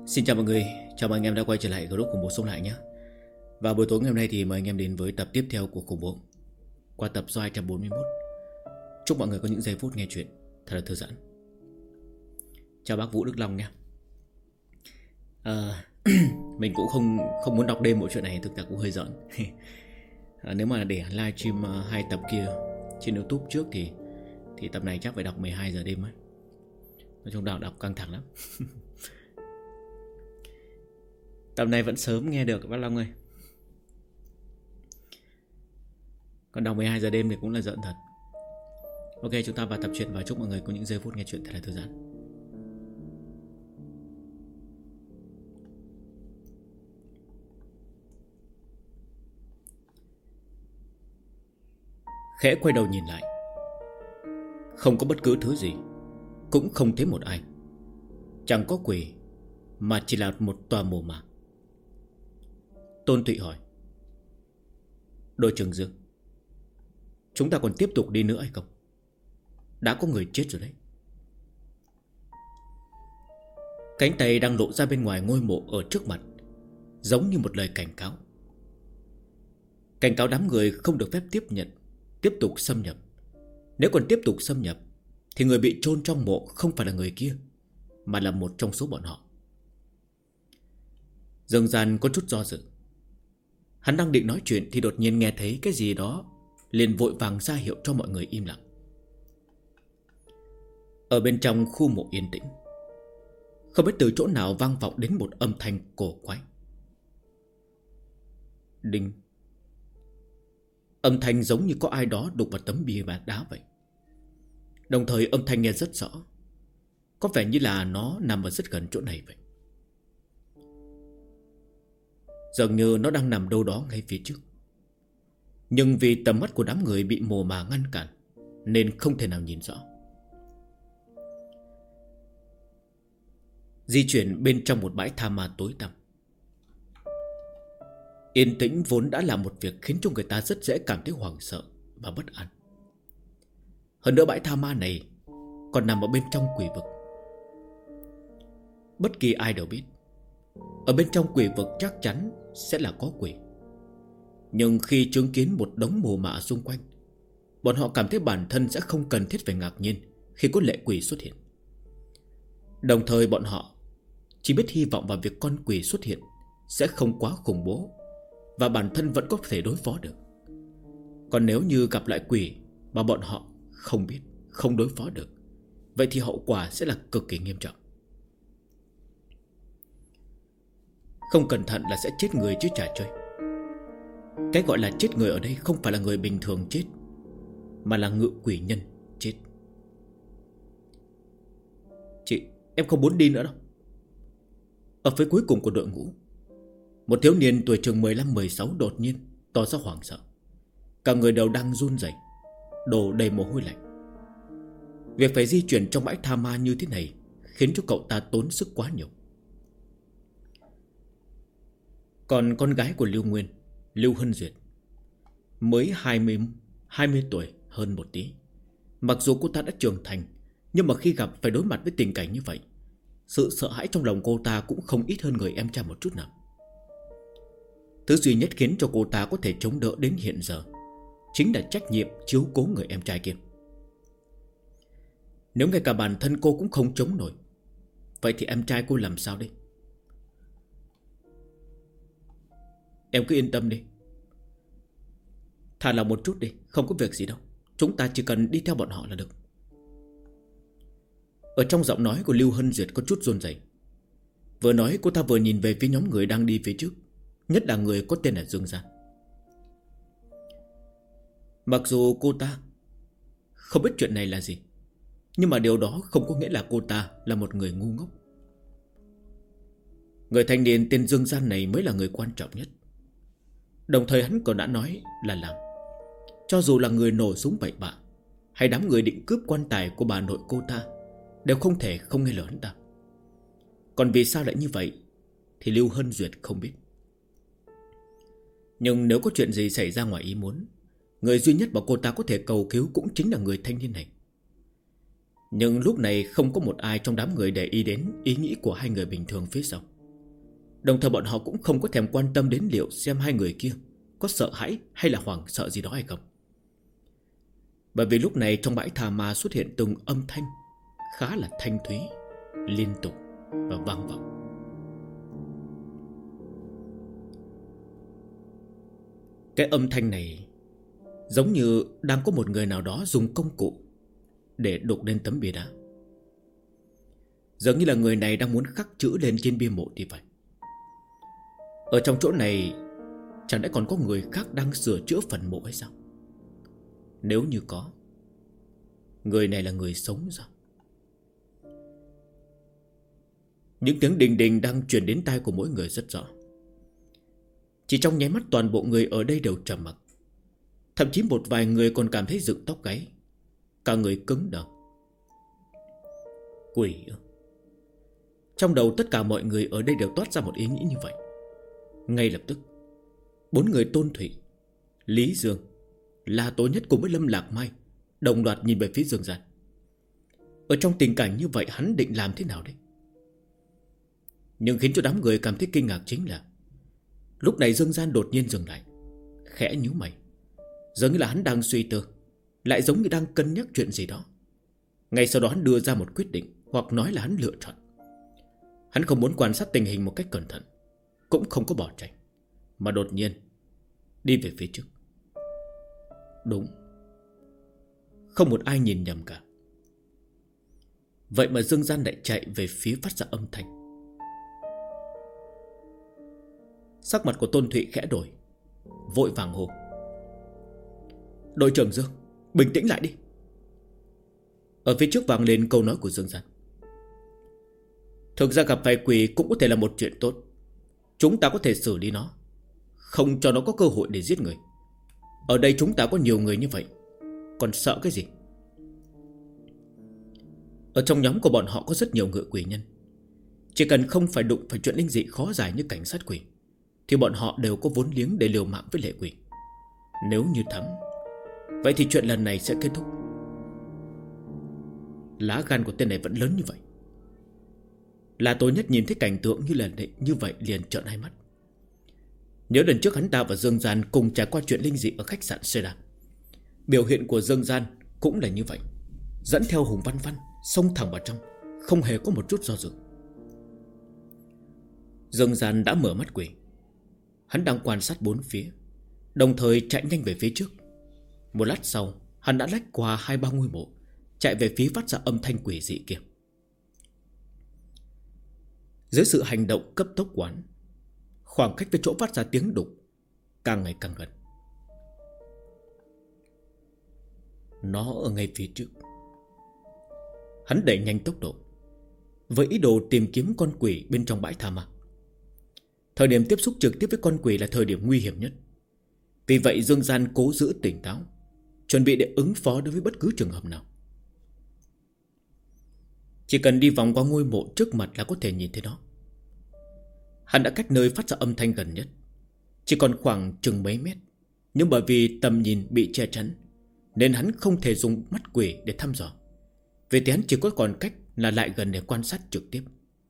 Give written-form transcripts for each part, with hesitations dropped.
Xin chào mọi người, chào mừng anh em đã quay trở lại group khủng bố sống lại nhé. Và buổi tối ngày hôm nay thì mời anh em đến với tập tiếp theo của khủng bố qua tập số 241. Chúc mọi người có những giây phút nghe chuyện thật là thư giãn. Chào bác Vũ Đức Long nha. Mình cũng không muốn đọc đêm bộ chuyện này, thực ra cũng hơi giỡn. Nếu mà để livestream hai tập kia trên YouTube trước thì tập này chắc phải đọc 12 giờ đêm ấy. Nói chung đọc căng thẳng lắm. Tập này vẫn sớm nghe được bác Long ơi. Còn đọc 12 giờ đêm thì cũng là giỡn thật. Ok, chúng ta vào tập truyện và chúc mọi người có những giây phút nghe chuyện thật là thư giãn. Khẽ quay đầu nhìn lại, không có bất cứ thứ gì, cũng không thấy một ai. Chẳng có quỷ, mà chỉ là một tòa mồ mả. Tôn Thụy hỏi: Đội trưởng Dương, chúng ta còn tiếp tục đi nữa hay không? Đã có người chết rồi đấy. Cánh tay đang lộ ra bên ngoài ngôi mộ ở trước mặt, giống như một lời cảnh cáo. Cảnh cáo đám người không được phép tiếp tục xâm nhập. Nếu còn tiếp tục xâm nhập thì người bị chôn trong mộ không phải là người kia, mà là một trong số bọn họ. Dương Gian có chút do dự. Hắn đang định nói chuyện thì đột nhiên nghe thấy cái gì đó, liền vội vàng ra hiệu cho mọi người im lặng. Ở bên trong khu mộ yên tĩnh, không biết từ chỗ nào vang vọng đến một âm thanh cổ quái. Đinh. Âm thanh giống như có ai đó đục vào tấm bia đá vậy. Đồng thời âm thanh nghe rất rõ, có vẻ như là nó nằm ở rất gần chỗ này vậy. Dường như nó đang nằm đâu đó ngay phía trước. Nhưng vì tầm mắt của đám người bị mồ mả ngăn cản, nên không thể nào nhìn rõ. Di chuyển bên trong một bãi tha ma tối tăm. Yên tĩnh vốn đã là một việc khiến cho người ta rất dễ cảm thấy hoảng sợ và bất an. Hơn nữa bãi tha ma này còn nằm ở bên trong quỷ vực. Bất kỳ ai đều biết, ở bên trong quỷ vực chắc chắn sẽ là có quỷ. Nhưng khi chứng kiến một đống mồ mả xung quanh, bọn họ cảm thấy bản thân sẽ không cần thiết phải ngạc nhiên khi có lệ quỷ xuất hiện. Đồng thời bọn họ chỉ biết hy vọng vào việc con quỷ xuất hiện sẽ không quá khủng bố, và bản thân vẫn có thể đối phó được. Còn nếu như gặp lại quỷ mà bọn họ không biết, không đối phó được, vậy thì hậu quả sẽ là cực kỳ nghiêm trọng. Không cẩn thận là sẽ chết người chứ chả chơi. Cái gọi là chết người ở đây không phải là người bình thường chết, mà là ngự quỷ nhân chết. Chị, em không muốn đi nữa đâu. Ở phía cuối cùng của đội ngũ, một thiếu niên tuổi chừng 15-16 đột nhiên tỏ ra hoảng sợ. Cả người đều đang run rẩy, đổ đầy mồ hôi lạnh. Việc phải di chuyển trong bãi tha ma như thế này khiến cho cậu ta tốn sức quá nhiều. Còn con gái của Lưu Nguyên, Lưu Hân Duyệt, mới 20 tuổi hơn một tí. Mặc dù cô ta đã trưởng thành, nhưng mà khi gặp phải đối mặt với tình cảnh như vậy, sự sợ hãi trong lòng cô ta cũng không ít hơn người em trai một chút nào. Thứ duy nhất khiến cho cô ta có thể chống đỡ đến hiện giờ chính là trách nhiệm chiếu cố người em trai kia. Nếu ngay cả bản thân cô cũng không chống nổi, vậy thì em trai cô làm sao đây? Em cứ yên tâm đi, thả lòng một chút đi, không có việc gì đâu. Chúng ta chỉ cần đi theo bọn họ là được. Ở trong giọng nói của Lưu Hân Duyệt có chút run rẩy. Vừa nói cô ta vừa nhìn về phía nhóm người đang đi phía trước, nhất là người có tên là Dương Gian. Mặc dù cô ta không biết chuyện này là gì, nhưng mà điều đó không có nghĩa là cô ta là một người ngu ngốc. Người thanh niên tên Dương Gian này mới là người quan trọng nhất. Đồng thời hắn còn đã nói là làm, cho dù là người nổ súng bậy bạ hay đám người định cướp quan tài của bà nội cô ta, đều không thể không nghe lời hắn ta. Còn vì sao lại như vậy thì Lưu Hân Duyệt không biết. Nhưng nếu có chuyện gì xảy ra ngoài ý muốn, người duy nhất mà cô ta có thể cầu cứu cũng chính là người thanh niên này. Nhưng lúc này không có một ai trong đám người để ý đến ý nghĩ của hai người bình thường phía sau. Đồng thời bọn họ cũng không có thèm quan tâm đến liệu xem hai người kia có sợ hãi hay là hoảng sợ gì đó hay không. Bởi vì lúc này trong bãi tha ma xuất hiện từng âm thanh khá là thanh thúy, liên tục và vang vọng. Cái âm thanh này giống như đang có một người nào đó dùng công cụ để đục lên tấm bia đá. Giống như là người này đang muốn khắc chữ lên trên bia mộ thì vậy. Ở trong chỗ này chẳng lẽ còn có người khác đang sửa chữa phần mộ hay sao? Nếu như có, người này là người sống sao? Những tiếng đình đình đang truyền đến tai của mỗi người rất rõ. Chỉ trong nháy mắt toàn bộ người ở đây đều trầm mặc. Thậm chí một vài người còn cảm thấy dựng tóc gáy, cả người cứng đờ. Quỷ ư? Trong đầu tất cả mọi người ở đây đều toát ra một ý nghĩ như vậy. Ngay lập tức, bốn người Tôn Thụy, Lý Dương, La Tố Nhất cùng với Lâm Lạc Mai đồng loạt nhìn về phía Dương Gian. Ở trong tình cảnh như vậy hắn định làm thế nào đấy? Nhưng khiến cho đám người cảm thấy kinh ngạc chính là lúc này Dương Gian đột nhiên dừng lại, khẽ nhíu mày, giống như là hắn đang suy tư, lại giống như đang cân nhắc chuyện gì đó. Ngay sau đó hắn đưa ra một quyết định, hoặc nói là hắn lựa chọn. Hắn không muốn quan sát tình hình một cách cẩn thận, cũng không có bỏ chạy, mà đột nhiên đi về phía trước. Đúng, không một ai nhìn nhầm cả. Vậy mà Dương Gian lại chạy về phía phát ra âm thanh. Sắc mặt của Tôn Thụy khẽ đổi, vội vàng hô: đội trưởng Dương, bình tĩnh lại đi. Ở phía trước vang lên câu nói của Dương Gian: thực ra gặp phải quỷ cũng có thể là một chuyện tốt. Chúng ta có thể xử lý nó, không cho nó có cơ hội để giết người. Ở đây chúng ta có nhiều người như vậy, còn sợ cái gì? Ở trong nhóm của bọn họ có rất nhiều ngự quỷ nhân. Chỉ cần không phải đụng phải chuyện linh dị khó giải như cảnh sát quỷ, thì bọn họ đều có vốn liếng để liều mạng với lệ quỷ. Nếu như thắng, vậy thì chuyện lần này sẽ kết thúc. Lá gan của tên này vẫn lớn như vậy. Là tôi nhất nhìn thấy cảnh tượng như vậy liền trợn hai mắt. Nhớ lần trước hắn ta và Dương Gian cùng trải qua chuyện linh dị ở khách sạn Seda, biểu hiện của Dương Gian cũng là như vậy, dẫn theo Hùng Văn Văn xông thẳng vào trong, không hề có một chút do dự. Dương Gian đã mở mắt quỷ. Hắn đang quan sát bốn phía, đồng thời chạy nhanh về phía trước. Một lát sau, hắn đã lách qua 2-3 ngôi mộ, chạy về phía phát ra âm thanh quỷ dị kia. Dưới sự hành động cấp tốc quán, khoảng cách với chỗ phát ra tiếng đục càng ngày càng gần. Nó ở ngay phía trước. Hắn đẩy nhanh tốc độ, với ý đồ tìm kiếm con quỷ bên trong bãi tha ma. Thời điểm tiếp xúc trực tiếp với con quỷ là thời điểm nguy hiểm nhất. Vì vậy Dương Gian cố giữ tỉnh táo, chuẩn bị để ứng phó đối với bất cứ trường hợp nào. Chỉ cần đi vòng qua ngôi mộ trước mặt là có thể nhìn thấy nó. Hắn đã cách nơi phát ra âm thanh gần nhất, chỉ còn khoảng chừng mấy mét. Nhưng bởi vì tầm nhìn bị che chắn, nên hắn không thể dùng mắt quỷ để thăm dò. Vì thế hắn chỉ có còn cách là lại gần để quan sát trực tiếp.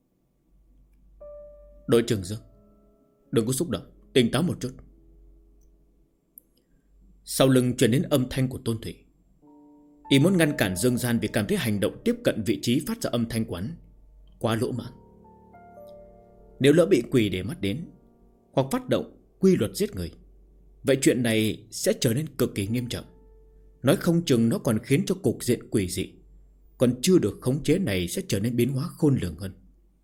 Đội trưởng Dương, đừng có xúc động, tỉnh táo một chút. Sau lưng truyền đến âm thanh của Tôn Thụy. Y muốn ngăn cản Dương Gian vì cảm thấy hành động tiếp cận vị trí phát ra âm thanh quán quá lỗ mãng. Nếu lỡ bị quỷ để mắt đến, hoặc phát động quy luật giết người, vậy chuyện này sẽ trở nên cực kỳ nghiêm trọng. Nói không chừng nó còn khiến cho cục diện quỷ dị còn chưa được khống chế này sẽ trở nên biến hóa khôn lường hơn.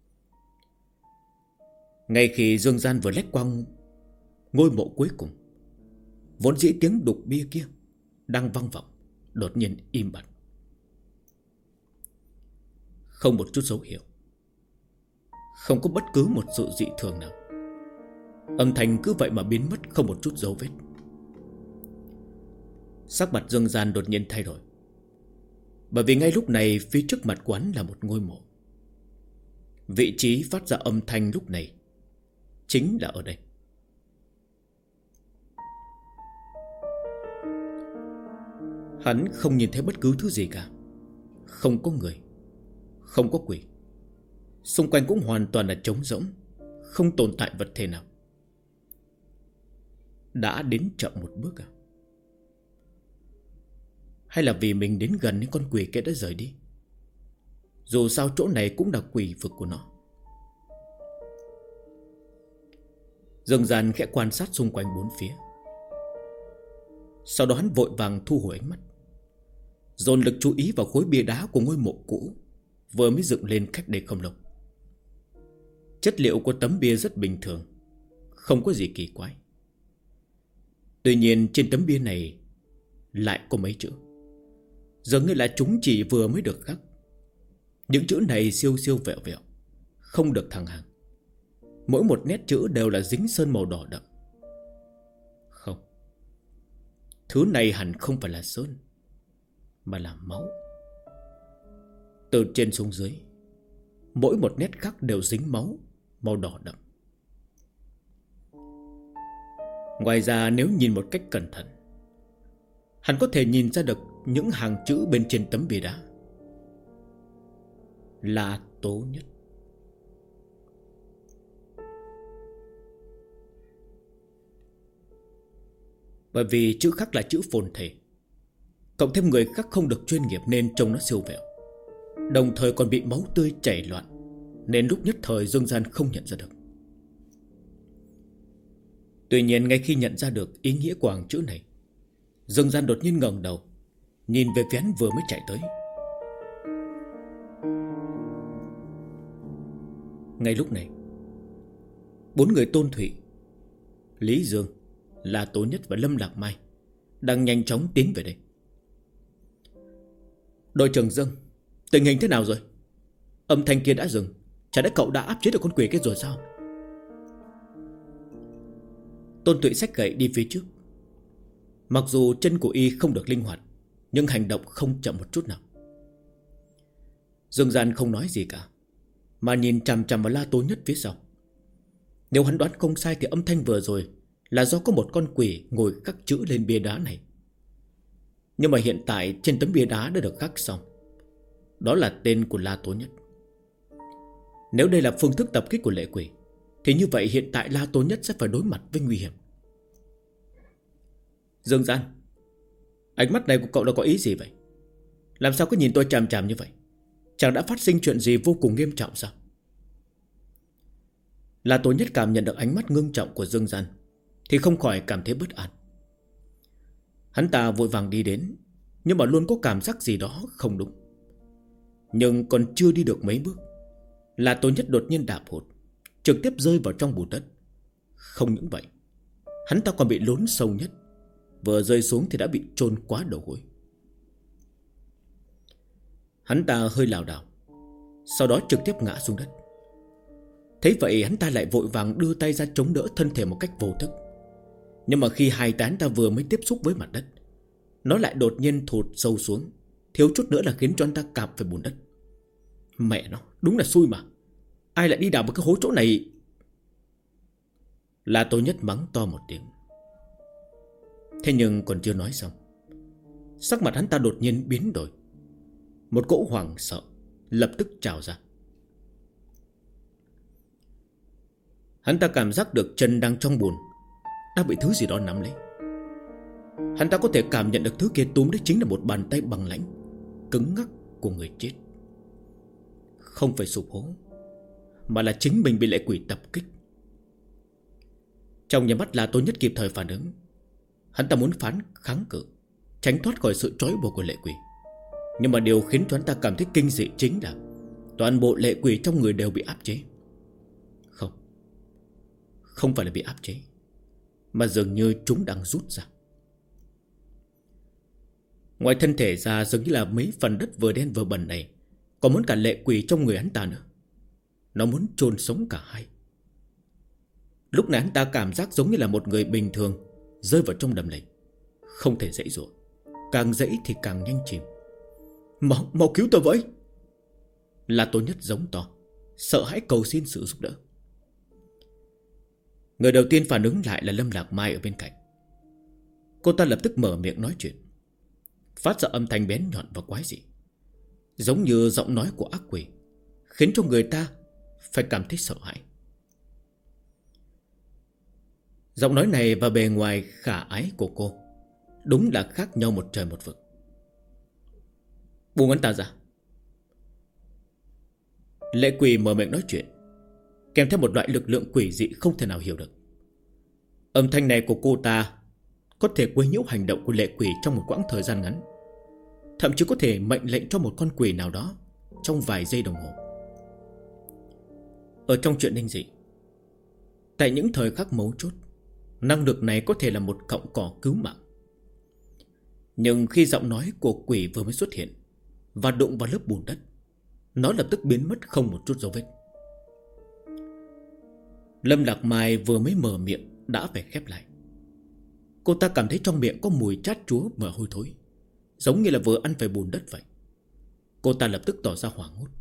Ngay khi Dương Gian vừa lách qua ngôi mộ cuối cùng, vốn dĩ tiếng đục bia kia đang vang vọng đột nhiên im bặt. Không một chút dấu hiệu, không có bất cứ một sự dị thường nào. Âm thanh cứ vậy mà biến mất không một chút dấu vết. Sắc mặt Dương Gian đột nhiên thay đổi, bởi vì ngay lúc này phía trước mặt quán là một ngôi mộ. Vị trí phát ra âm thanh lúc này chính là ở đây. Hắn không nhìn thấy bất cứ thứ gì cả. Không có người, không có quỷ. Xung quanh cũng hoàn toàn là trống rỗng, không tồn tại vật thể nào. Đã đến chậm một bước à? Hay là vì mình đến gần nên con quỷ kia đã rời đi? Dù sao chỗ này cũng là quỷ vực của nó. Dương Gian khẽ quan sát xung quanh bốn phía. Sau đó hắn vội vàng thu hồi ánh mắt, dồn lực chú ý vào khối bia đá của ngôi mộ cũ vừa mới dựng lên cách đây không lâu. Chất liệu của tấm bia rất bình thường, không có gì kỳ quái. Tuy nhiên trên tấm bia này lại có mấy chữ, dường như là chúng chỉ vừa mới được khắc. Những chữ này siêu siêu vẹo vẹo, không được thẳng hàng. Mỗi một nét chữ đều là dính sơn màu đỏ đậm. Không, thứ này hẳn không phải là sơn, mà là máu. Từ trên xuống dưới, mỗi một nét khắc đều dính máu màu đỏ đậm. Ngoài ra nếu nhìn một cách cẩn thận, hắn có thể nhìn ra được những hàng chữ bên trên tấm bia đá. La Tố Nhất. Bởi vì chữ khắc là chữ phồn thể, cộng thêm người khắc không được chuyên nghiệp nên trông nó siêu vẹo, đồng thời còn bị máu tươi chảy loạn, nên lúc nhất thời Dương Gian không nhận ra được. Tuy nhiên ngay khi nhận ra được ý nghĩa của hàng chữ này, Dương Gian đột nhiên ngẩng đầu, nhìn về phía hắn vừa mới chạy tới. Ngay lúc này, bốn người Tôn Thụy, Lý Dương, La Tố Nhất và Lâm Lạc Mai đang nhanh chóng tiến về đây. Đội trưởng Dương, tình hình thế nào rồi? Âm thanh kia đã dừng, chả lẽ cậu đã áp chế được con quỷ kia rồi sao? Tôn Thụy xách gậy đi phía trước. Mặc dù chân của y không được linh hoạt, nhưng hành động không chậm một chút nào. Dương Gian không nói gì cả, mà nhìn chằm chằm vào La Tố Nhất phía sau. Nếu hắn đoán không sai thì âm thanh vừa rồi là do có một con quỷ ngồi khắc chữ lên bia đá này. Nhưng mà hiện tại trên tấm bia đá đã được khắc xong, đó là tên của La Tố Nhất. Nếu đây là phương thức tập kích của lệ quỷ, thì như vậy hiện tại La Tố Nhất sẽ phải đối mặt với nguy hiểm. Dương Gian, ánh mắt này của cậu đã có ý gì vậy? Làm sao cứ nhìn tôi chằm chằm như vậy? Chẳng đã phát sinh chuyện gì vô cùng nghiêm trọng sao? La Tố Nhất cảm nhận được ánh mắt ngưng trọng của Dương Gian thì không khỏi cảm thấy bất an. Hắn ta vội vàng đi đến, nhưng mà luôn có cảm giác gì đó không đúng. Nhưng còn chưa đi được mấy bước, La Tố Nhất đột nhiên đạp hụt, trực tiếp rơi vào trong bùn đất. Không những vậy, hắn ta còn bị lún sâu nhất, vừa rơi xuống thì đã bị chôn quá đầu gối. Hắn ta hơi lảo đảo, sau đó trực tiếp ngã xuống đất. Thấy vậy hắn ta lại vội vàng đưa tay ra chống đỡ thân thể một cách vô thức. Nhưng mà khi hai tay hắn ta vừa mới tiếp xúc với mặt đất, nó lại đột nhiên thụt sâu xuống, thiếu chút nữa là khiến cho hắn ta cạp về bùn đất. Mẹ nó, đúng là xui mà. Ai lại đi đào một cái hố chỗ này? La Tố Nhất mắng to một tiếng. Thế nhưng còn chưa nói xong, sắc mặt hắn ta đột nhiên biến đổi. Một cỗ hoảng sợ lập tức trào ra. Hắn ta cảm giác được chân đang trong bùn, đang bị thứ gì đó nắm lấy. Hắn ta có thể cảm nhận được thứ kia túm đấy chính là một bàn tay bằng lãnh, cứng ngắc của người chết. Không phải sụp hố, mà là chính mình bị lệ quỷ tập kích. Trong nhà mắt La Tố Nhất kịp thời phản ứng. Hắn ta muốn kháng cự, tránh thoát khỏi sự trói buộc của lệ quỷ. Nhưng mà điều khiến cho hắn ta cảm thấy kinh dị chính là toàn bộ lệ quỷ trong người đều bị áp chế. Không phải là bị áp chế, mà dường như chúng đang rút ra. Ngoài thân thể ra, dường như là mấy phần đất vừa đen vừa bẩn này còn muốn cả lệ quỷ trong người hắn ta nữa. Nó muốn chôn sống cả hai. Lúc này hắn ta cảm giác giống như là một người bình thường rơi vào trong đầm lầy, không thể dãy dụa, càng dãy thì càng nhanh chìm. Mau cứu tôi với! La Tố Nhất giống to, sợ hãi cầu xin sự giúp đỡ. Người đầu tiên phản ứng lại là Lâm Lạc Mai ở bên cạnh. Cô ta lập tức mở miệng nói chuyện, phát ra âm thanh bén nhọn và quái dị, giống như giọng nói của ác quỷ, khiến cho người ta phải cảm thấy sợ hãi. Giọng nói này và bề ngoài khả ái của cô đúng là khác nhau một trời một vực. Buông hắn ta ra. Lệ quỷ mở miệng nói chuyện, kèm theo một loại lực lượng quỷ dị không thể nào hiểu được. Âm thanh này của cô ta có thể quấy nhiễu hành động của lệ quỷ trong một quãng thời gian ngắn, thậm chí có thể mệnh lệnh cho một con quỷ nào đó trong vài giây đồng hồ. Ở trong chuyện linh dị, tại những thời khắc mấu chốt, năng lực này có thể là một cọng cỏ cứu mạng. Nhưng khi giọng nói của quỷ vừa mới xuất hiện và đụng vào lớp bùn đất, nó lập tức biến mất không một chút dấu vết. Lâm Lạc Mai vừa mới mở miệng đã phải khép lại. Cô ta cảm thấy trong miệng có mùi chát chúa và hôi thối, giống như là vừa ăn phải bùn đất vậy. Cô ta lập tức tỏ ra hoảng hốt.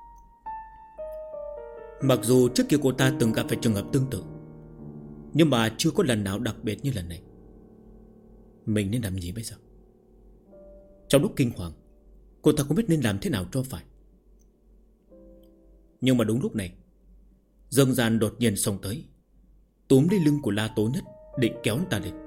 Mặc dù trước kia cô ta từng gặp phải trường hợp tương tự, nhưng mà chưa có lần nào đặc biệt như lần này. Mình nên làm gì bây giờ? Trong lúc kinh hoàng, cô ta không biết nên làm thế nào cho phải. Nhưng mà đúng lúc này, Dương Gian đột nhiên xông tới, túm lấy lưng của La Tố Nhất, định kéo anh ta lên.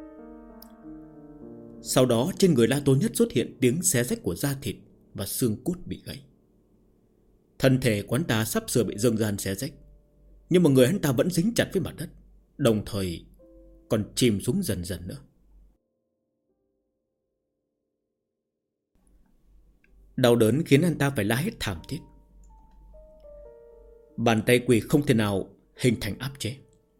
Sau đó trên người La Tố Nhất xuất hiện tiếng xé rách của da thịt và xương cốt bị gãy. Thân thể của hắn ta sắp sửa bị Dương Gian xé rách, nhưng mà người hắn ta vẫn dính chặt với mặt đất, đồng thời còn chìm xuống dần dần nữa. Đau đớn khiến anh ta phải la hét thảm thiết. Bàn tay quỷ không thể nào hình thành áp chế.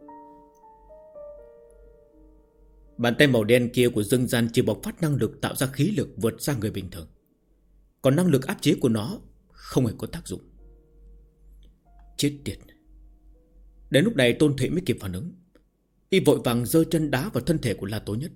Bàn tay màu đen kia của Dương Gian chỉ bộc phát năng lực tạo ra khí lực vượt xa người bình thường, còn năng lực áp chế của nó không hề có tác dụng. Chết tiệt. Đến lúc này Tôn Thụy mới kịp phản ứng. Y vội vàng giơ chân đá vào thân thể của La Tố Nhất.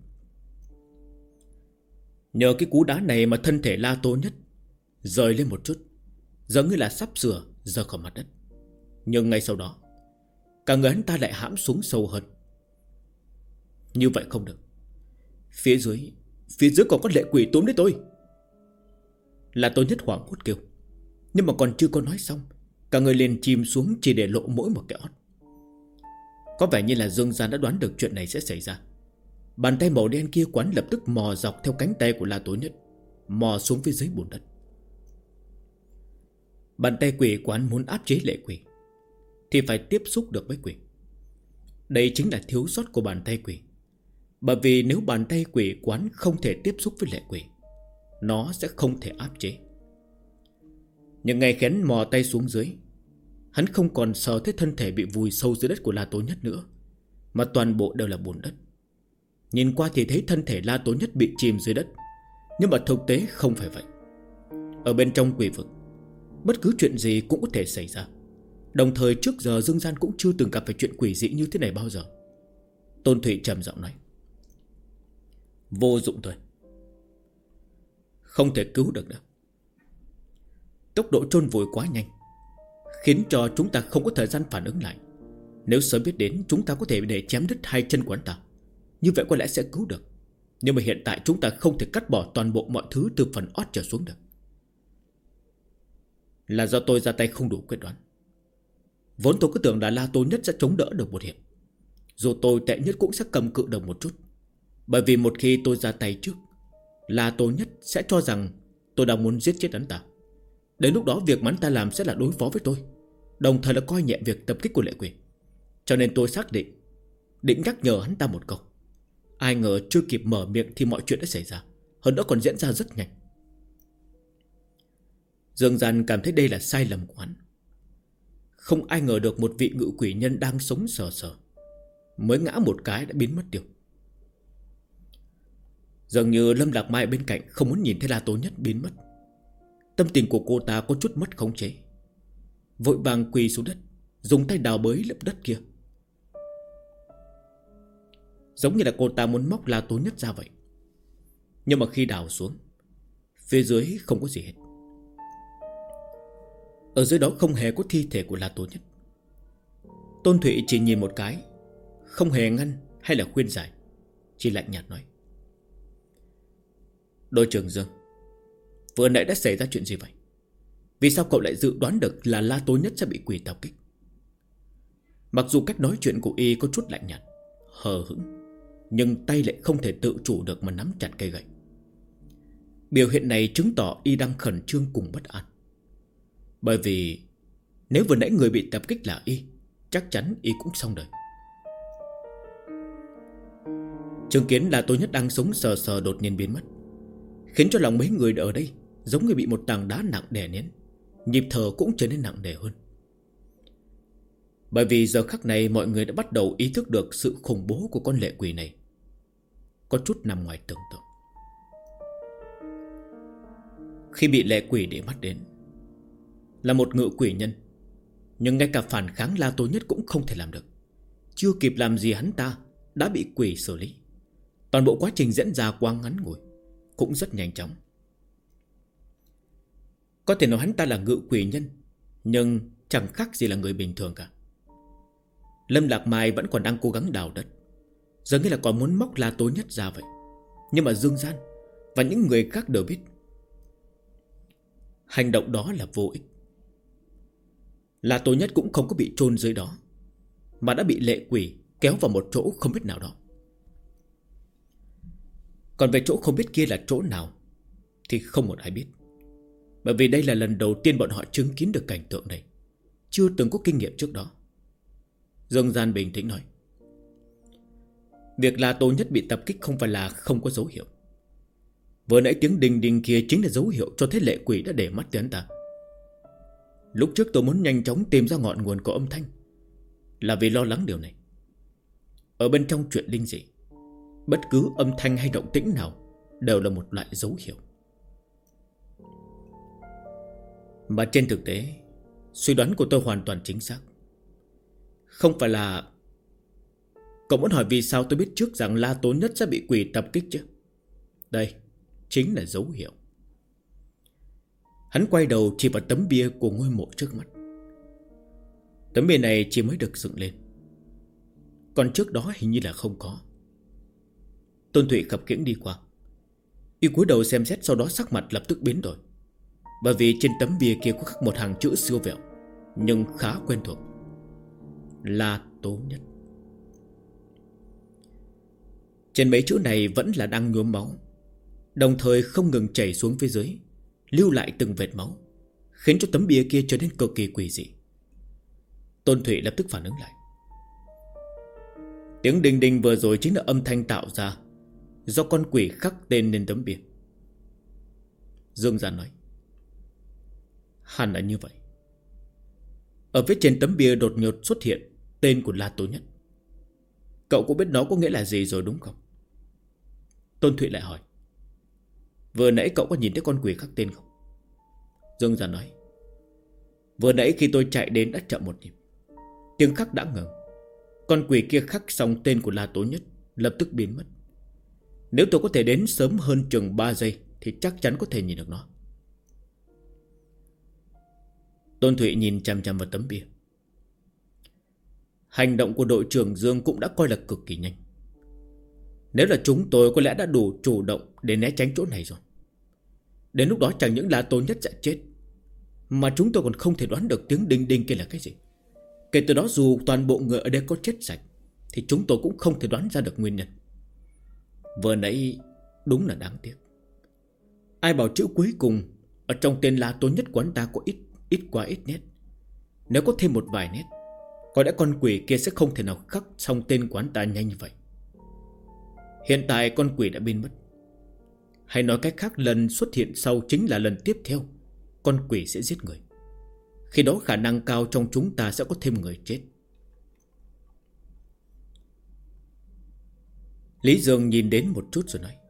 Nhờ cái cú đá này mà thân thể La Tố Nhất rời lên một chút, giống như là sắp sửa rời khỏi mặt đất. Nhưng ngay sau đó, cả người hắn ta lại hãm xuống sâu hơn. Như vậy không được. Phía dưới còn có lệ quỷ túm lấy tôi. La Tố Nhất hoảng hốt kêu. Nhưng mà còn chưa có nói xong, cả người liền chìm xuống chỉ để lộ mỗi một cái ót. Có vẻ như là Dương Gian đã đoán được chuyện này sẽ xảy ra. Bàn tay màu đen kia quán lập tức mò dọc theo cánh tay của La Tố Nhất, mò xuống phía dưới bùn đất. Bàn tay quỷ quán muốn áp chế lệ quỷ thì phải tiếp xúc được với quỷ. Đây chính là thiếu sót của bàn tay quỷ. Bởi vì nếu bàn tay quỷ quán không thể tiếp xúc với lệ quỷ, nó sẽ không thể áp chế. Nhưng ngày khén mò tay xuống dưới, hắn không còn sờ thấy thân thể bị vùi sâu dưới đất của La Tố Nhất nữa, mà toàn bộ đều là bùn đất. Nhìn qua thì thấy thân thể La Tố Nhất bị chìm dưới đất, nhưng mà thực tế không phải vậy. Ở bên trong quỷ vực, bất cứ chuyện gì cũng có thể xảy ra. Đồng thời trước giờ Dương Gian cũng chưa từng gặp phải chuyện quỷ dị như thế này bao giờ. Tôn Thụy trầm giọng nói. Vô dụng thôi, không thể cứu được nữa. Tốc độ chôn vùi quá nhanh, khiến cho chúng ta không có thời gian phản ứng lại. Nếu sớm biết đến, chúng ta có thể để chém đứt hai chân của anh ta, như vậy có lẽ sẽ cứu được. Nhưng mà hiện tại chúng ta không thể cắt bỏ toàn bộ mọi thứ từ phần ót trở xuống được. Là do tôi ra tay không đủ quyết đoán. Vốn tôi cứ tưởng là La Tố Nhất sẽ chống đỡ được một hiệp, dù tôi tệ nhất cũng sẽ cầm cự được một chút. Bởi vì một khi tôi ra tay trước, La Tố Nhất sẽ cho rằng tôi đang muốn giết chết hắn ta. Đến lúc đó việc mà hắn ta làm sẽ là đối phó với tôi, đồng thời là coi nhẹ việc tập kích của lệ quỷ. Cho nên tôi xác định nhắc nhở hắn ta một câu. Ai ngờ chưa kịp mở miệng thì mọi chuyện đã xảy ra, hơn nữa còn diễn ra rất nhanh. Dương Gian cảm thấy đây là sai lầm của hắn. Không ai ngờ được một vị ngự quỷ nhân đang sống sờ sờ, mới ngã một cái đã biến mất tiêu. Dường như Lâm Lạc Mai bên cạnh không muốn nhìn thấy La Tố Nhất biến mất. Tâm tình của cô ta có chút mất khống chế, vội vàng quỳ xuống đất, dùng tay đào bới lớp đất kia, giống như là cô ta muốn móc La Tố Nhất ra vậy. Nhưng mà khi đào xuống, phía dưới không có gì hết. Ở dưới đó không hề có thi thể của La Tố Nhất. Tôn Thụy chỉ nhìn một cái, không hề ngăn hay là khuyên giải, chỉ lạnh nhạt nói. Đội trưởng Dương, vừa nãy đã xảy ra chuyện gì vậy? Vì sao cậu lại dự đoán được là La Tố Nhất sẽ bị quỷ tập kích? Mặc dù cách nói chuyện của y có chút lạnh nhạt, hờ hững, nhưng tay lại không thể tự chủ được mà nắm chặt cây gậy. Biểu hiện này chứng tỏ y đang khẩn trương cùng bất an. Bởi vì nếu vừa nãy người bị tập kích là y, chắc chắn y cũng xong đời. Chứng kiến là Tô Nhất đang sống sờ sờ đột nhiên biến mất, khiến cho lòng mấy người ở đây giống như bị một tảng đá nặng đè nén, nhịp thở cũng trở nên nặng nề hơn. Bởi vì giờ khắc này mọi người đã bắt đầu ý thức được sự khủng bố của con lệ quỷ này, có chút nằm ngoài tưởng tượng. Khi bị lệ quỷ để mắt đến, là một ngự quỷ nhân, nhưng ngay cả phản kháng La Tô Nhất cũng không thể làm được. Chưa kịp làm gì hắn ta đã bị quỷ xử lý. Toàn bộ quá trình diễn ra quá ngắn ngủi, cũng rất nhanh chóng. Có thể nói hắn ta là ngự quỷ nhân, nhưng chẳng khác gì là người bình thường cả. Lâm Lạc Mai vẫn còn đang cố gắng đào đất, giờ như là còn muốn móc La Tô Nhất ra vậy. Nhưng mà Dương Gian và những người khác đều biết hành động đó là vô ích. La Tô Nhất cũng không có bị chôn dưới đó, mà đã bị lệ quỷ kéo vào một chỗ không biết nào đó. Còn về chỗ không biết kia là chỗ nào thì không một ai biết, bởi vì đây là lần đầu tiên bọn họ chứng kiến được cảnh tượng này, chưa từng có kinh nghiệm trước đó. Dương Gian bình tĩnh nói, việc La Tô Nhất bị tập kích không phải là không có dấu hiệu. Vừa nãy tiếng đinh đinh kia chính là dấu hiệu cho thấy lệ quỷ đã để mắt tới hắn ta. Lúc trước tôi muốn nhanh chóng tìm ra ngọn nguồn của âm thanh là vì lo lắng điều này. Ở bên trong chuyện linh dị, bất cứ âm thanh hay động tĩnh nào đều là một loại dấu hiệu. Mà trên thực tế, suy đoán của tôi hoàn toàn chính xác. Không phải là... Cậu muốn hỏi vì sao tôi biết trước rằng La Tố Nhất sẽ bị quỷ tập kích chứ? Đây, chính là dấu hiệu. Hắn quay đầu chỉ vào tấm bia của ngôi mộ trước mắt. Tấm bia này chỉ mới được dựng lên, còn trước đó hình như là không có. Tôn Thụy khập khiễng đi qua, y cúi đầu xem xét, sau đó sắc mặt lập tức biến đổi. Bởi vì trên tấm bia kia có khắc một hàng chữ siêu vẹo nhưng khá quen thuộc: La Tố Nhất. Trên mấy chữ này vẫn là đang nhuốm máu, đồng thời không ngừng chảy xuống phía dưới, lưu lại từng vệt máu, khiến cho tấm bia kia trở nên cực kỳ quỷ dị. Tôn Thụy lập tức phản ứng lại. Tiếng đinh đinh vừa rồi chính là âm thanh tạo ra do con quỷ khắc tên lên tấm bia. Dương Gian nói, hẳn là như vậy. Ở phía trên tấm bia đột ngột xuất hiện tên của La Tố Nhất. Cậu cũng biết nó có nghĩa là gì rồi đúng không? Tôn Thụy lại hỏi, vừa nãy cậu có nhìn thấy con quỷ khắc tên không? Dương Gian nói, vừa nãy khi tôi chạy đến đã chậm một nhịp, tiếng khắc đã ngừng. Con quỷ kia khắc xong tên của La Tố Nhất lập tức biến mất. Nếu tôi có thể đến sớm hơn chừng 3 giây thì chắc chắn có thể nhìn được nó. Tôn Thụy nhìn chằm chằm vào tấm bia. Hành động của đội trưởng Dương cũng đã coi là cực kỳ nhanh. Nếu là chúng tôi có lẽ đã đủ chủ động để né tránh chỗ này rồi. Đến lúc đó chẳng những La Tố Nhất sẽ chết, mà chúng tôi còn không thể đoán được tiếng đinh đinh kia là cái gì. Kể từ đó dù toàn bộ người ở đây có chết sạch thì chúng tôi cũng không thể đoán ra được nguyên nhân. Vừa nãy đúng là đáng tiếc. Ai bảo chữ cuối cùng ở trong tên La Tố Nhất của anh ta có ít quá ít nét. Nếu có thêm một vài nét, có lẽ con quỷ kia sẽ không thể nào khắc xong tên của anh ta nhanh như vậy. Hiện tại con quỷ đã biến mất, hay nói cách khác, lần xuất hiện sau chính là lần tiếp theo con quỷ sẽ giết người. Khi đó khả năng cao trong chúng ta sẽ có thêm người chết. Lý Dương nhìn đến một chút rồi nói,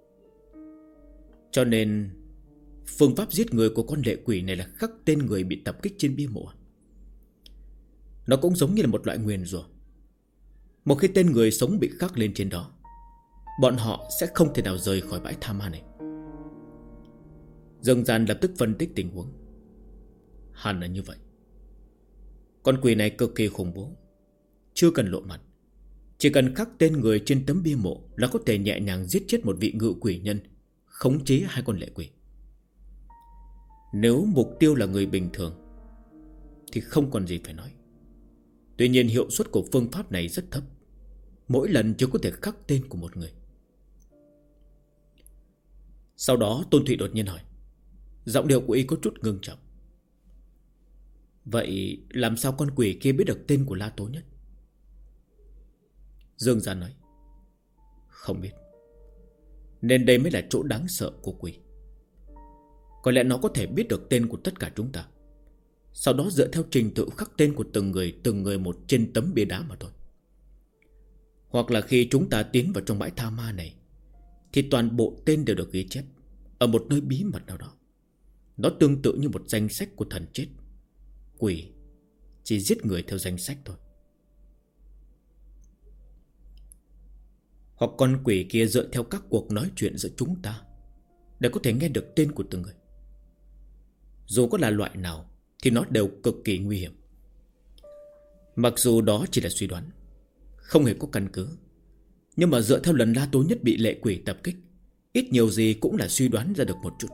cho nên phương pháp giết người của con lệ quỷ này là khắc tên người bị tập kích trên bia mộ. Nó cũng giống như là một loại nguyền rủa. Một khi tên người sống bị khắc lên trên đó, bọn họ sẽ không thể nào rời khỏi bãi tha ma này. Dương Gian lập tức phân tích tình huống. Hẳn là như vậy. Con quỷ này cực kỳ khủng bố, chưa cần lộ mặt, chỉ cần khắc tên người trên tấm bia mộ là có thể nhẹ nhàng giết chết một vị ngự quỷ nhân, khống chế hai con lệ quỷ. Nếu mục tiêu là người bình thường thì không còn gì phải nói. Tuy nhiên hiệu suất của phương pháp này rất thấp, mỗi lần chỉ có thể khắc tên của một người. Sau đó Tôn Thụy đột nhiên hỏi, giọng điệu của y có chút ngưng trọng. Vậy làm sao con quỷ kia biết được tên của La Tố Nhất? Dương Gia nói, không biết. Nên đây mới là chỗ đáng sợ của quỷ. Có lẽ nó có thể biết được tên của tất cả chúng ta, sau đó dựa theo trình tự khắc tên của từng người một trên tấm bia đá mà thôi. Hoặc là khi chúng ta tiến vào trong bãi tha ma này, thì toàn bộ tên đều được ghi chép ở một nơi bí mật nào đó. Nó tương tự như một danh sách của thần chết. Quỷ chỉ giết người theo danh sách thôi. Hoặc con quỷ kia dựa theo các cuộc nói chuyện giữa chúng ta để có thể nghe được tên của từng người. Dù có là loại nào thì nó đều cực kỳ nguy hiểm. Mặc dù đó chỉ là suy đoán, không hề có căn cứ, nhưng mà dựa theo lần La Tố Nhất bị lệ quỷ tập kích, ít nhiều gì cũng là suy đoán ra được một chút.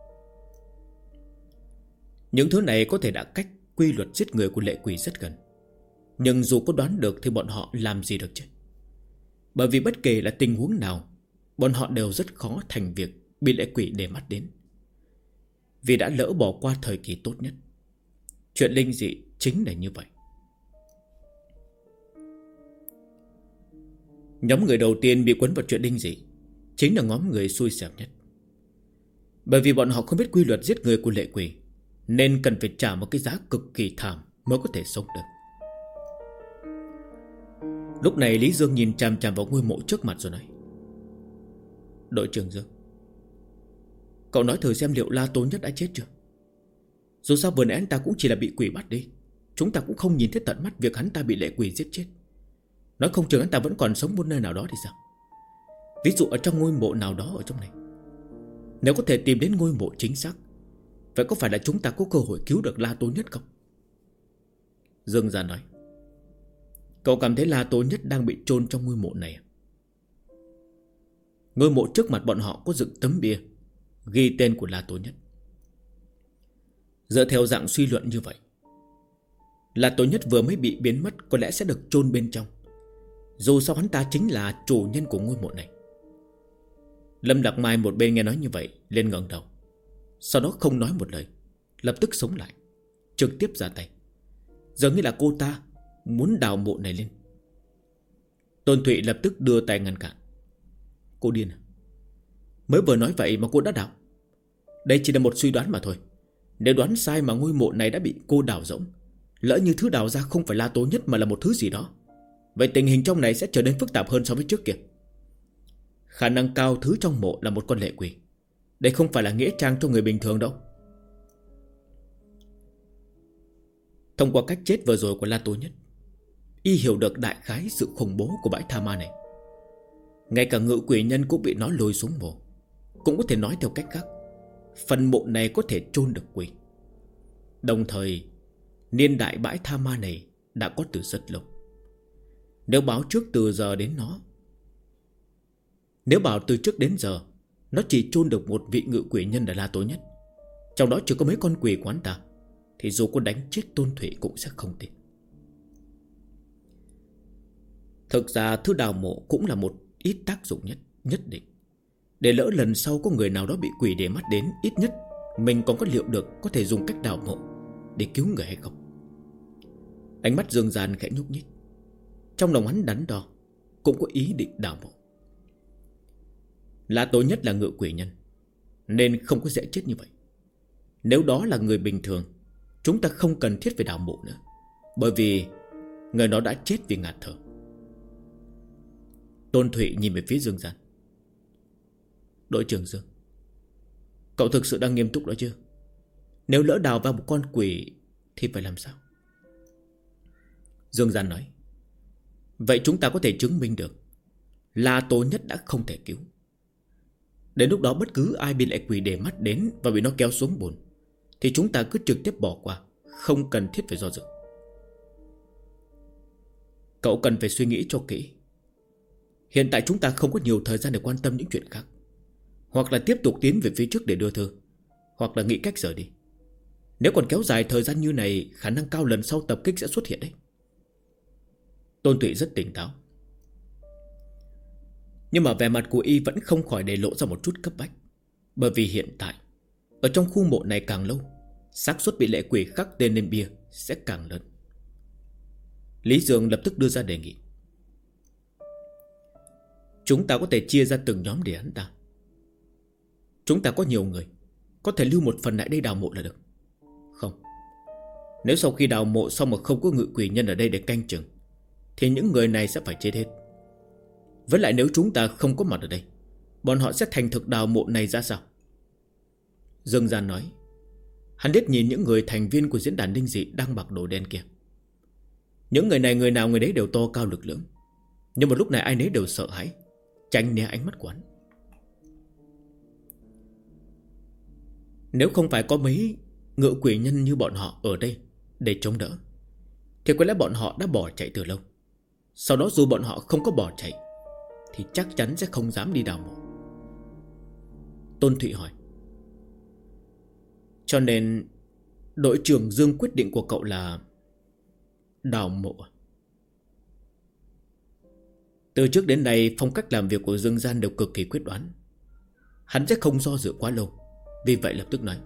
Những thứ này có thể đã cách quy luật giết người của lệ quỷ rất gần, nhưng dù có đoán được thì bọn họ làm gì được chứ? Bởi vì bất kể là tình huống nào, bọn họ đều rất khó thành việc bị lệ quỷ để mắt đến, vì đã lỡ bỏ qua thời kỳ tốt nhất. Chuyện linh dị chính là như vậy. Nhóm người đầu tiên bị cuốn vào chuyện linh dị chính là nhóm người xui xẻo nhất. Bởi vì bọn họ không biết quy luật giết người của lệ quỷ, nên cần phải trả một cái giá cực kỳ thảm mới có thể sống được. Lúc này Lý Dương nhìn chằm chằm vào ngôi mộ trước mặt rồi nói, đội trưởng Dương, cậu nói thử xem liệu La Tố Nhất đã chết chưa? Dù sao vừa nãy anh ta cũng chỉ là bị quỷ bắt đi, chúng ta cũng không nhìn thấy tận mắt việc hắn ta bị lệ quỷ giết chết. Nói không chừng hắn ta vẫn còn sống một nơi nào đó thì sao? Ví dụ ở trong ngôi mộ nào đó ở trong này. Nếu có thể tìm đến ngôi mộ chính xác, vậy có phải là chúng ta có cơ hội cứu được La Tố Nhất không? Dương Gia nói, cậu cảm thấy La Tố Nhất đang bị chôn trong ngôi mộ này à? Ngôi mộ trước mặt bọn họ có dựng tấm bia ghi tên của La Tố Nhất. Dựa theo dạng suy luận như vậy, La Tố Nhất vừa mới bị biến mất có lẽ sẽ được chôn bên trong. Dù sao hắn ta chính là chủ nhân của ngôi mộ này. Lâm Đặc Mai một bên nghe nói như vậy lên ngẩng đầu, sau đó không nói một lời, lập tức sống lại, trực tiếp ra tay. Dường như là cô ta muốn đào mộ này lên. Tôn Thụy lập tức đưa tay ngăn cản. Cô điên à? Mới vừa nói vậy mà cô đã đào? Đây chỉ là một suy đoán mà thôi. Nếu đoán sai mà ngôi mộ này đã bị cô đào rỗng, lỡ như thứ đào ra không phải La Tố Nhất mà là một thứ gì đó, vậy tình hình trong này sẽ trở nên phức tạp hơn so với trước kia. Khả năng cao thứ trong mộ là một con lệ quỷ. Đây không phải là nghĩa trang cho người bình thường đâu. Thông qua cách chết vừa rồi của La Tố Nhất, y hiểu được đại khái sự khủng bố của bãi tha ma này. Ngay cả ngự quỷ nhân cũng bị nó lôi xuống mộ. Cũng có thể nói theo cách khác, phần mộ này có thể chôn được quỷ. Đồng thời, niên đại bãi tha ma này đã có từ rất lâu. Nếu báo từ trước đến giờ nó chỉ chôn được một vị ngự quỷ nhân là La Tố Nhất, trong đó chỉ có mấy con quỷ quán ta, thì dù có đánh chết Tôn Thụy cũng sẽ không tin. Thực ra thứ đào mộ cũng là một ít tác dụng nhất định. Để lỡ lần sau có người nào đó bị quỷ để mắt đến, ít nhất mình còn có liệu được có thể dùng cách đào mộ để cứu người hay không. Ánh mắt Dương Gian khẽ nhúc nhích. Trong lòng hắn đắn đo, cũng có ý định đào mộ. La Tố Nhất là ngự quỷ nhân, nên không có dễ chết như vậy. Nếu đó là người bình thường, chúng ta không cần thiết phải đào mộ nữa, bởi vì người đó đã chết vì ngạt thở. Tôn Thụy nhìn về phía Dương Gian. Đội trưởng Dương, cậu thực sự đang nghiêm túc đó chưa? Nếu lỡ đào vào một con quỷ thì phải làm sao? Dương Gian nói, vậy chúng ta có thể chứng minh được La Tố Nhất đã không thể cứu. Đến lúc đó bất cứ ai bị lệ quỷ để mắt đến và bị nó kéo xuống bùn, thì chúng ta cứ trực tiếp bỏ qua, không cần thiết phải do dự. Cậu cần phải suy nghĩ cho kỹ. Hiện tại chúng ta không có nhiều thời gian để quan tâm những chuyện khác. Hoặc là tiếp tục tiến về phía trước để đưa thư, hoặc là nghĩ cách rời đi. Nếu còn kéo dài thời gian như này, khả năng cao lần sau tập kích sẽ xuất hiện đấy. Tôn Thụy rất tỉnh táo. Nhưng mà vẻ mặt của y vẫn không khỏi để lộ ra một chút cấp bách. Bởi vì hiện tại ở trong khu mộ này càng lâu, xác suất bị lệ quỷ khắc tên lên bia sẽ càng lớn. Lý Dương lập tức đưa ra đề nghị. Chúng ta có thể chia ra từng nhóm để hắn ta. Chúng ta có nhiều người, có thể lưu một phần lại đây đào mộ là được. Không, nếu sau khi đào mộ xong mà không có ngự quỷ nhân ở đây để canh chừng, thì những người này sẽ phải chết hết. Với lại nếu chúng ta không có mặt ở đây, bọn họ sẽ thành thực đào mộ này ra sao? Dương Gian nói. Hắn liếc nhìn những người thành viên của diễn đàn linh dị đang mặc đồ đen kia. Những người này người nào người đấy đều to cao lực lưỡng, nhưng mà lúc này ai nấy đều sợ hãi, tránh né ánh mắt của hắn. Nếu không phải có mấy ngự quỷ nhân như bọn họ ở đây để chống đỡ, thì có lẽ bọn họ đã bỏ chạy từ lâu. Sau đó dù bọn họ không có bỏ chạy, thì chắc chắn sẽ không dám đi đào mộ. Tôn Thụy hỏi. Cho nên đội trưởng Dương quyết định của cậu là đào mộ. Từ trước đến nay phong cách làm việc của Dương Gian đều cực kỳ quyết đoán. Hắn sẽ không do dự quá lâu, vì vậy lập tức nói.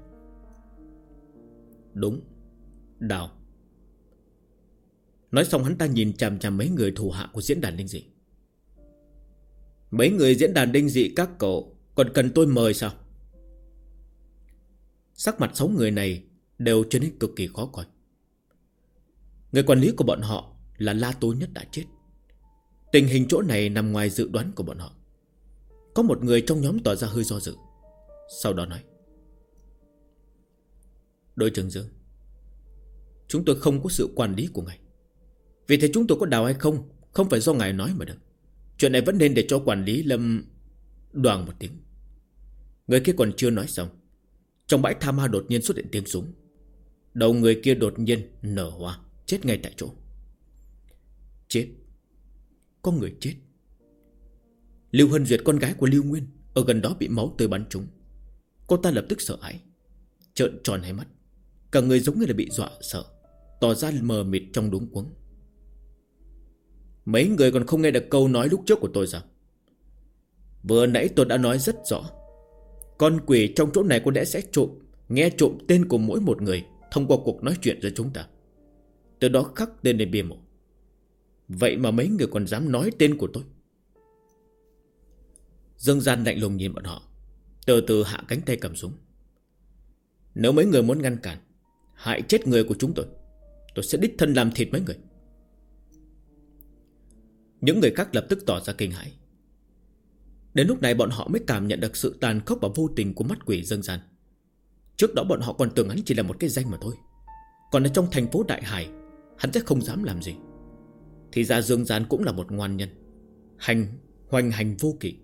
Đúng, đào. Nói xong hắn ta nhìn chằm chằm mấy người thủ hạ của diễn đàn linh dị. Mấy người diễn đàn linh dị các cậu còn cần tôi mời sao? Sắc mặt 6 người này đều trở nên cực kỳ khó coi. Người quản lý của bọn họ là La Tố Nhất đã chết. Tình hình chỗ này nằm ngoài dự đoán của bọn họ. Có một người trong nhóm tỏ ra hơi do dự, sau đó nói. Đội trưởng Dương, chúng tôi không có sự quản lý của ngài. Vì thế chúng tôi có đào hay không, không phải do ngài nói mà được. Chuyện này vẫn nên để cho quản lý Lâm. Đoàng một tiếng. Người kia còn chưa nói xong, trong bãi tha ma đột nhiên xuất hiện tiếng súng. Đầu người kia đột nhiên nở hoa, chết ngay tại chỗ. Chết. Có người chết. Lưu Hân Duyệt, con gái của Lưu Nguyên, ở gần đó bị máu tươi bắn trúng. Cô ta lập tức sợ hãi, trợn tròn hai mắt, cả người giống như là bị dọa sợ, tỏ ra mờ mịt trong luống cuống. Mấy người còn không nghe được câu nói lúc trước của tôi sao? Vừa nãy tôi đã nói rất rõ, con quỷ trong chỗ này có lẽ sẽ nghe trộm tên của mỗi một người thông qua cuộc nói chuyện giữa chúng ta, từ đó khắc tên lên bia mộ. Vậy mà mấy người còn dám nói tên của tôi. Dương Gian lạnh lùng nhìn bọn họ, từ từ hạ cánh tay cầm súng. Nếu mấy người muốn ngăn cản, hại chết người của chúng tôi sẽ đích thân làm thịt mấy người. Những người khác lập tức tỏ ra kinh hãi. Đến lúc này bọn họ mới cảm nhận được sự tàn khốc và vô tình của mắt quỷ Dương Gian. Trước đó bọn họ còn tưởng hắn chỉ là một cái danh mà thôi, còn ở trong thành phố Đại Hải hắn sẽ không dám làm gì. Thì ra Dương Gian cũng là một ngoan nhân, hoành hành vô kỵ,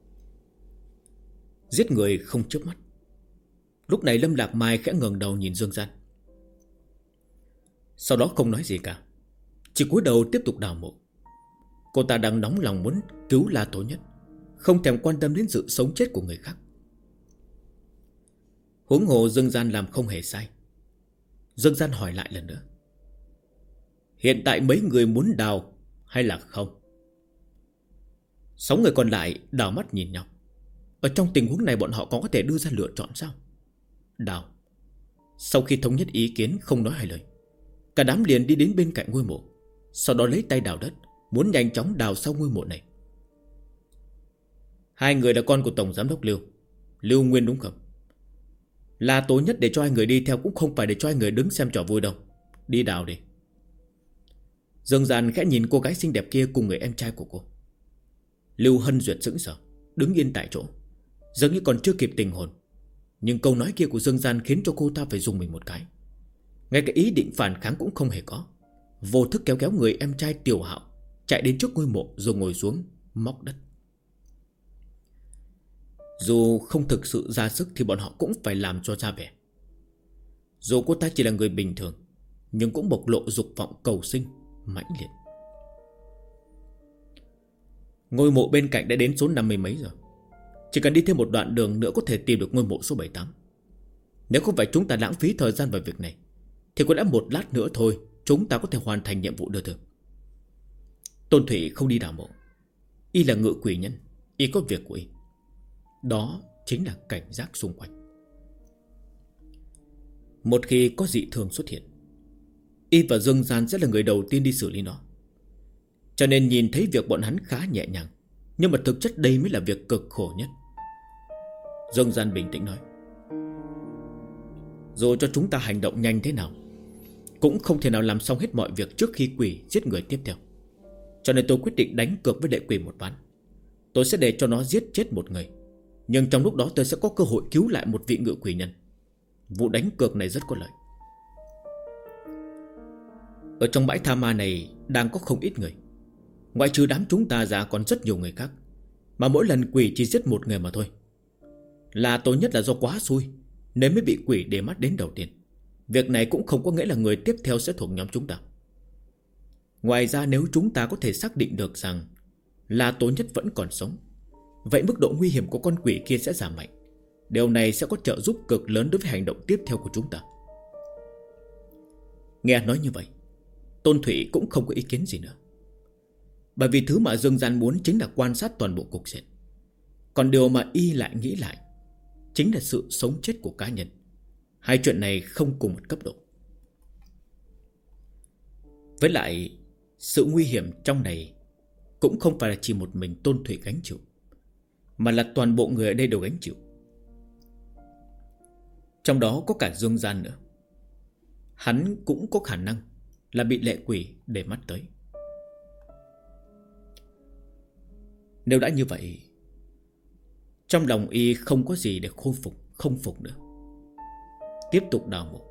giết người không chớp mắt. Lúc này Lâm Lạc Mai khẽ ngẩng đầu nhìn Dương Gian, sau đó không nói gì cả, chỉ cúi đầu tiếp tục đào mộ. Cô ta đang nóng lòng muốn cứu La Tố Nhất, không thèm quan tâm đến sự sống chết của người khác. Huống hồ Dương Gian làm không hề sai. Dương Gian hỏi lại lần nữa. Hiện tại mấy người muốn đào hay là không? 6 người còn lại đảo mắt nhìn nhau. Ở trong tình huống này bọn họ có thể đưa ra lựa chọn sao? Đào. Sau khi thống nhất ý kiến không nói hai lời, cả đám liền đi đến bên cạnh ngôi mộ, sau đó lấy tay đào đất, muốn nhanh chóng đào sau ngôi mộ này. 2 người là con của Tổng Giám đốc Lưu Nguyên đúng không? La Tố Nhất để cho 2 người đi theo cũng không phải để cho 2 người đứng xem trò vui đâu. Đi đào đi. Dương Gian khẽ nhìn cô gái xinh đẹp kia cùng người em trai của cô. Lưu Hân Duyệt sững sờ, đứng yên tại chỗ, giống như còn chưa kịp tình hồn. Nhưng câu nói kia của Dương Gian khiến cho cô ta phải dùng mình một cái. Ngay cái ý định phản kháng cũng không hề có, vô thức kéo người em trai Tiểu Hạo chạy đến trước ngôi mộ rồi ngồi xuống móc đất. Dù không thực sự ra sức thì bọn họ cũng phải làm cho ra vẻ. Dù cô ta chỉ là người bình thường, nhưng cũng bộc lộ dục vọng cầu sinh mãnh liệt. Ngôi mộ bên cạnh đã đến số 50 mấy rồi. Chỉ cần đi thêm một đoạn đường nữa có thể tìm được ngôi mộ số 78. Nếu không phải chúng ta lãng phí thời gian vào việc này, thì có lẽ một lát nữa thôi chúng ta có thể hoàn thành nhiệm vụ đưa thư. Tôn Thủy không đi đào mộ. Y là ngự quỷ nhân, Y có việc của Y. Đó chính là cảnh giác xung quanh. Một khi có dị thường xuất hiện, Y và Dương Gian sẽ là người đầu tiên đi xử lý nó. Cho nên nhìn thấy việc bọn hắn khá nhẹ nhàng, nhưng mà thực chất đây mới là việc cực khổ nhất. Dương Gian bình tĩnh nói: dù cho chúng ta hành động nhanh thế nào, cũng không thể nào làm xong hết mọi việc trước khi quỷ giết người tiếp theo. Cho nên tôi quyết định đánh cược với lệ quỷ một ván. Tôi sẽ để cho nó giết chết một người, nhưng trong lúc đó tôi sẽ có cơ hội cứu lại một vị ngự quỷ nhân. Vụ đánh cược này rất có lợi. Ở trong bãi tha ma này đang có không ít người. Ngoại trừ đám chúng ta ra còn rất nhiều người khác, mà mỗi lần quỷ chỉ giết một người mà thôi. Là tối nhất là do quá xui nên mới bị quỷ để mắt đến đầu tiên. Việc này cũng không có nghĩa là người tiếp theo sẽ thuộc nhóm chúng ta. Ngoài ra nếu chúng ta có thể xác định được rằng là tối nhất vẫn còn sống, vậy mức độ nguy hiểm của con quỷ kia sẽ giảm mạnh. Điều này sẽ có trợ giúp cực lớn đối với hành động tiếp theo của chúng ta. Nghe nói như vậy, Tôn Thụy cũng không có ý kiến gì nữa. Bởi vì thứ mà Dương Gian muốn chính là quan sát toàn bộ cục diện. Còn điều mà Y lại nghĩ lại chính là sự sống chết của cá nhân. Hai chuyện này không cùng một cấp độ. Với lại sự nguy hiểm trong này cũng không phải là chỉ một mình Tôn Thụy gánh chịu, mà là toàn bộ người ở đây đều gánh chịu. Trong đó có cả Dương Gian nữa. Hắn cũng có khả năng là bị lệ quỷ để mắt tới. Nếu đã như vậy, trong lòng Y không có gì để khôi phục, không phục nữa. Tiếp tục đào mộ.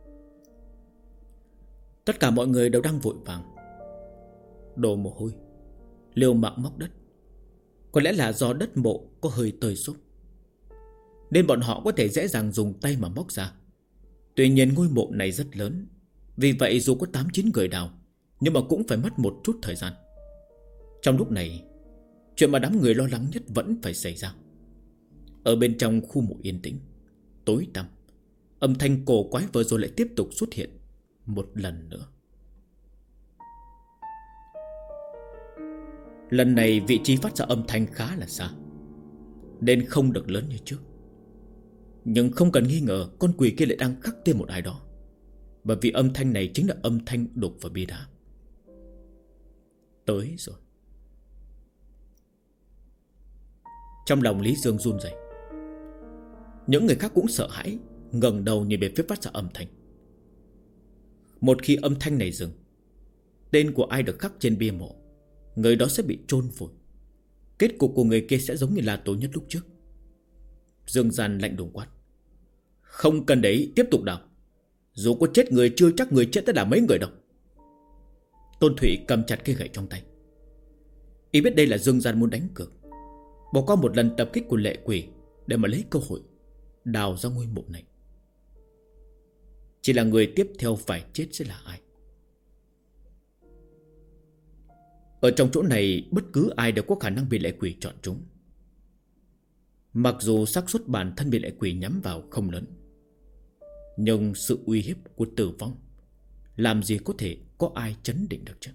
Tất cả mọi người đều đang vội vàng, đổ mồ hôi, liều mạng móc đất. Có lẽ là do đất mộ có hơi tơi xốp nên bọn họ có thể dễ dàng dùng tay mà móc ra. Tuy nhiên ngôi mộ này rất lớn, vì vậy dù có 8-9 người đào, nhưng mà cũng phải mất một chút thời gian. Trong lúc này, chuyện mà đám người lo lắng nhất vẫn phải xảy ra. Ở bên trong khu mộ yên tĩnh, tối tăm, âm thanh cổ quái vừa rồi lại tiếp tục xuất hiện một lần nữa. Lần này vị trí phát ra âm thanh khá là xa, nên không được lớn như trước. Nhưng không cần nghi ngờ, con quỷ kia lại đang khắc tên một ai đó, bởi vì âm thanh này chính là âm thanh đục vào bia đá. Tới rồi. Trong lòng Lý Dương run rẩy. Những người khác cũng sợ hãi, ngẩng đầu nhìn về phía phát ra âm thanh. Một khi âm thanh này dừng, tên của ai được khắc trên bia mộ, người đó sẽ bị chôn vùi. Kết cục của người kia sẽ giống như là tối nhất lúc trước. Dương Gian lạnh lùng quát: không cần đấy, tiếp tục đào. Dù có chết người chưa chắc người chết đã là mấy người đâu. Tôn Thụy cầm chặt cây gậy trong tay. Y biết đây là Dương Gian muốn đánh cược, bỏ qua một lần tập kích của lệ quỷ để mà lấy cơ hội đào ra ngôi mộ này. Chỉ là người tiếp theo phải chết sẽ là ai? Ở trong chỗ này bất cứ ai đều có khả năng bị lệ quỷ chọn trúng. Mặc dù xác suất bản thân bị lệ quỷ nhắm vào không lớn, nhưng sự uy hiếp của tử vong làm gì có thể có ai chấn định được chứ?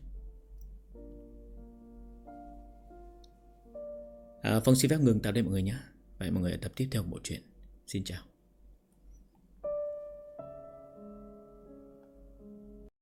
Phong xin phép ngừng tập đây mọi người nhé. Vậy mọi người ở tập tiếp theo của bộ truyện. Xin chào.